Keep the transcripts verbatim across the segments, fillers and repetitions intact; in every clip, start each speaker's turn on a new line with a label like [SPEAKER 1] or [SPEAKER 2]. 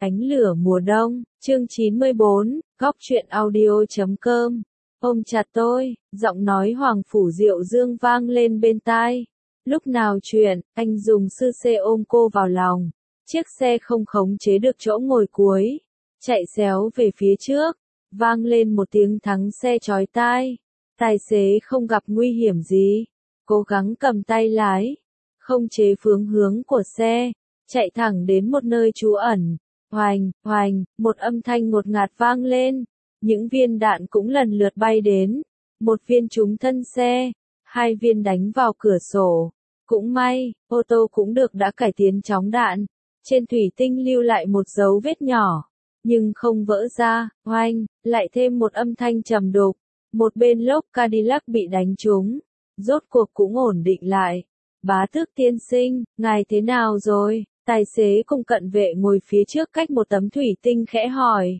[SPEAKER 1] Ánh lửa mùa đông, chương chín mươi bốn, góc truyện audio chấm com. Ôm chặt tôi, giọng nói Hoàng Phủ Diệu Dương vang lên bên tai. Lúc nào chuyện, anh dùng sư xe ôm cô vào lòng. Chiếc xe không khống chế được chỗ ngồi cuối. Chạy xéo về phía trước. Vang lên một tiếng thắng xe chói tai. Tài xế không gặp nguy hiểm gì. Cố gắng cầm tay lái. Không chế phương hướng của xe. Chạy thẳng đến một nơi trú ẩn. Hoành, hoành, một âm thanh ngột ngạt vang lên. Những viên đạn cũng lần lượt bay đến. Một viên trúng thân xe. Hai viên đánh vào cửa sổ. Cũng may, ô tô cũng được đã cải tiến chóng đạn. Trên thủy tinh lưu lại một dấu vết nhỏ. Nhưng không vỡ ra, hoành, lại thêm một âm thanh trầm đục. Một bên lốp Cadillac bị đánh trúng. Rốt cuộc cũng ổn định lại. Bá tước tiên sinh, ngài thế nào rồi? Tài xế cùng cận vệ ngồi phía trước cách một tấm thủy tinh khẽ hỏi.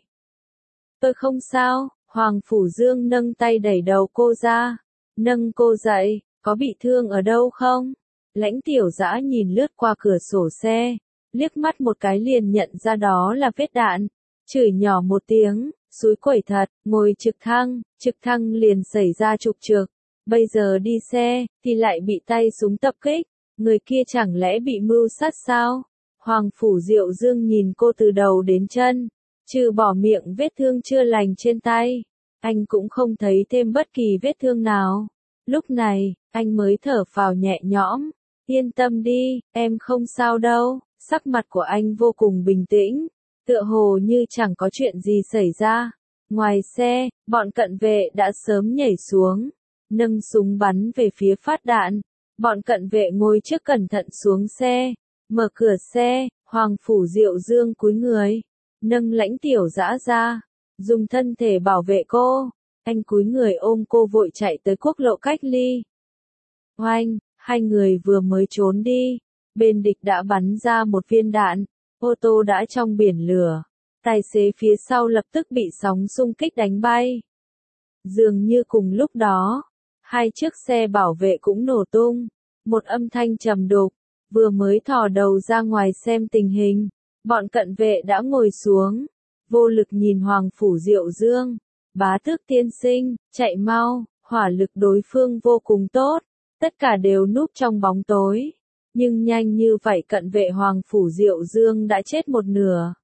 [SPEAKER 1] Tôi không sao, Hoàng Phủ Dương nâng tay đẩy đầu cô ra. Nâng cô dậy, có bị thương ở đâu không? Lãnh Tiểu Dã nhìn lướt qua cửa sổ xe, liếc mắt một cái liền nhận ra đó là vết đạn. Chửi nhỏ một tiếng, xúi quẩy thật, ngồi trực thăng, trực thăng liền xảy ra trục trặc. Bây giờ đi xe, thì lại bị tay súng tập kích. Người kia chẳng lẽ bị mưu sát sao? Hoàng Phủ Diệu Dương nhìn cô từ đầu đến chân, trừ bỏ miệng vết thương chưa lành trên tay, anh cũng không thấy thêm bất kỳ vết thương nào. Lúc này, anh mới thở phào nhẹ nhõm, yên tâm đi, em không sao đâu. Sắc mặt của anh vô cùng bình tĩnh, tựa hồ như chẳng có chuyện gì xảy ra. Ngoài xe, bọn cận vệ đã sớm nhảy xuống, nâng súng bắn về phía phát đạn. Bọn cận vệ ngồi trước cẩn thận xuống xe. Mở cửa xe, Hoàng Phủ Diệu Dương cúi người, nâng Lãnh Tiểu Dã ra, dùng thân thể bảo vệ cô. Anh cúi người ôm cô vội chạy tới quốc lộ cách ly. Oanh, hai người vừa mới trốn đi, bên địch đã bắn ra một viên đạn, ô tô đã trong biển lửa. Tài xế phía sau lập tức bị sóng xung kích đánh bay. Dường như cùng lúc đó, hai chiếc xe bảo vệ cũng nổ tung, một âm thanh trầm đục. Vừa mới thò đầu ra ngoài xem tình hình, bọn cận vệ đã ngồi xuống, vô lực nhìn Hoàng Phủ Diệu Dương. Bá tước tiên sinh, chạy mau, hỏa lực đối phương vô cùng tốt, tất cả đều núp trong bóng tối. Nhưng nhanh như vậy cận vệ Hoàng Phủ Diệu Dương đã chết một nửa.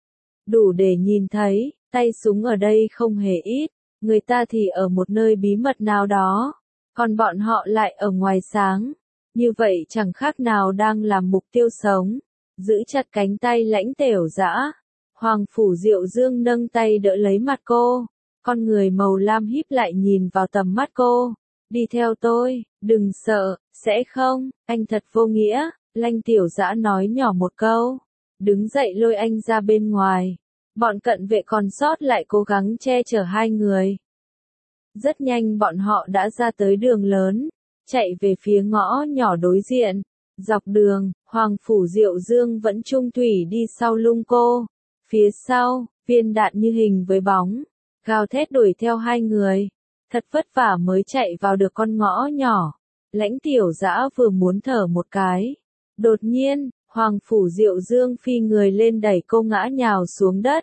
[SPEAKER 1] Đủ để nhìn thấy, tay súng ở đây không hề ít, người ta thì ở một nơi bí mật nào đó, còn bọn họ lại ở ngoài sáng. Như vậy chẳng khác nào đang làm mục tiêu sống. Giữ chặt cánh tay Lãnh Tiểu Dã, Hoàng Phủ Diệu Dương nâng tay đỡ lấy mặt cô. Con người màu lam híp lại nhìn vào tầm mắt cô. Đi theo tôi, đừng sợ, sẽ không, anh thật vô nghĩa. Lãnh Tiểu Dã nói nhỏ một câu, đứng dậy lôi anh ra bên ngoài. Bọn cận vệ còn sót lại cố gắng che chở hai người. Rất nhanh bọn họ đã ra tới đường lớn, chạy về phía ngõ nhỏ đối diện. Dọc đường, Hoàng Phủ Diệu Dương vẫn trung thủy đi sau lưng cô. Phía sau, viên đạn như hình với bóng, gào thét đuổi theo hai người. Thật vất vả mới chạy vào được con ngõ nhỏ. Lãnh Tiểu Dã vừa muốn thở một cái. Đột nhiên, Hoàng Phủ Diệu Dương phi người lên đẩy cô ngã nhào xuống đất.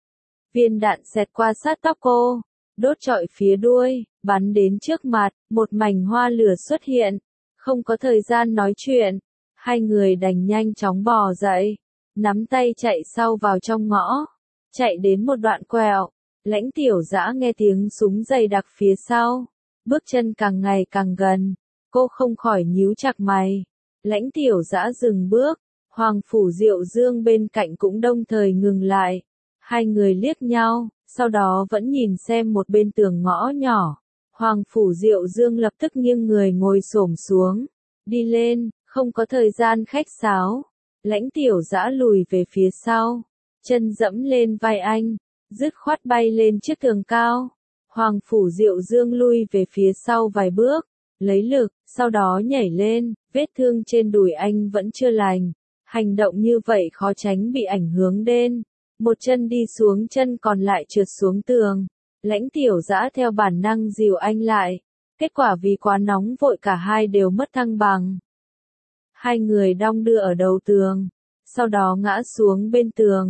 [SPEAKER 1] Viên đạn xẹt qua sát tóc cô, đốt trọi phía đuôi, bắn đến trước mặt, một mảnh hoa lửa xuất hiện. Không có thời gian nói chuyện, hai người đành nhanh chóng bò dậy, nắm tay chạy sau vào trong ngõ. Chạy đến một đoạn quẹo, Lãnh Tiểu Dã nghe tiếng súng dày đặc phía sau, bước chân càng ngày càng gần, cô không khỏi nhíu chặt mày. Lãnh Tiểu Dã dừng bước, Hoàng Phủ Diệu Dương bên cạnh cũng đồng thời ngừng lại. Hai người liếc nhau, sau đó vẫn nhìn xem một bên tường ngõ nhỏ. Hoàng Phủ Diệu Dương lập tức nghiêng người ngồi xổm xuống, đi lên, không có thời gian khách sáo. Lãnh Tiểu Dã lùi về phía sau, chân dẫm lên vai anh, dứt khoát bay lên chiếc tường cao. Hoàng Phủ Diệu Dương lui về phía sau vài bước, lấy lực, sau đó nhảy lên, vết thương trên đùi anh vẫn chưa lành. Hành động như vậy khó tránh bị ảnh hưởng đến. Một chân đi xuống chân còn lại trượt xuống tường. Lãnh Tiểu Dã theo bản năng dìu anh lại. Kết quả vì quá nóng vội cả hai đều mất thăng bằng. Hai người đong đưa ở đầu tường, sau đó ngã xuống bên tường.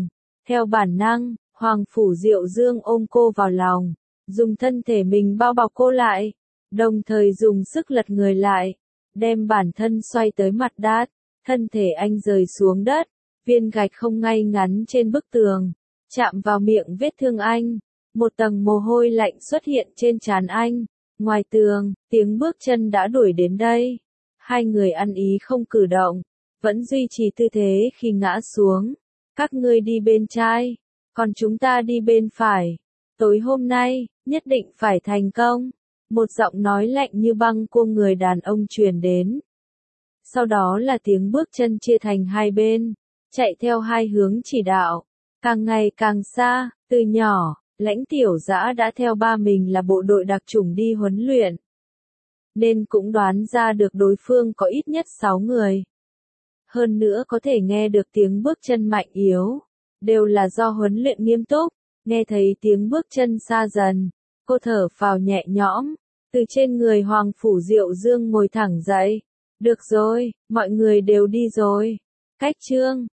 [SPEAKER 1] Theo bản năng, Hoàng Phủ Diệu Dương ôm cô vào lòng, dùng thân thể mình bao bọc cô lại, đồng thời dùng sức lật người lại, đem bản thân xoay tới mặt đất, thân thể anh rơi xuống đất, viên gạch không ngay ngắn trên bức tường, chạm vào miệng vết thương anh, một tầng mồ hôi lạnh xuất hiện trên trán anh, ngoài tường, tiếng bước chân đã đuổi đến đây, hai người ăn ý không cử động, vẫn duy trì tư thế khi ngã xuống, các ngươi đi bên trái, còn chúng ta đi bên phải, tối hôm nay, nhất định phải thành công. Một giọng nói lạnh như băng của người đàn ông truyền đến. Sau đó là tiếng bước chân chia thành hai bên, chạy theo hai hướng chỉ đạo. Càng ngày càng xa, từ nhỏ, Lãnh Tiểu Dã đã theo ba mình là bộ đội đặc chủng đi huấn luyện. Nên cũng đoán ra được đối phương có ít nhất sáu người. Hơn nữa có thể nghe được tiếng bước chân mạnh yếu. Đều là do huấn luyện nghiêm túc, nghe thấy tiếng bước chân xa dần. Cô thở phào nhẹ nhõm, từ trên người Hoàng Phủ Diệu Dương ngồi thẳng dậy. Được rồi, mọi người đều đi rồi. Cách chương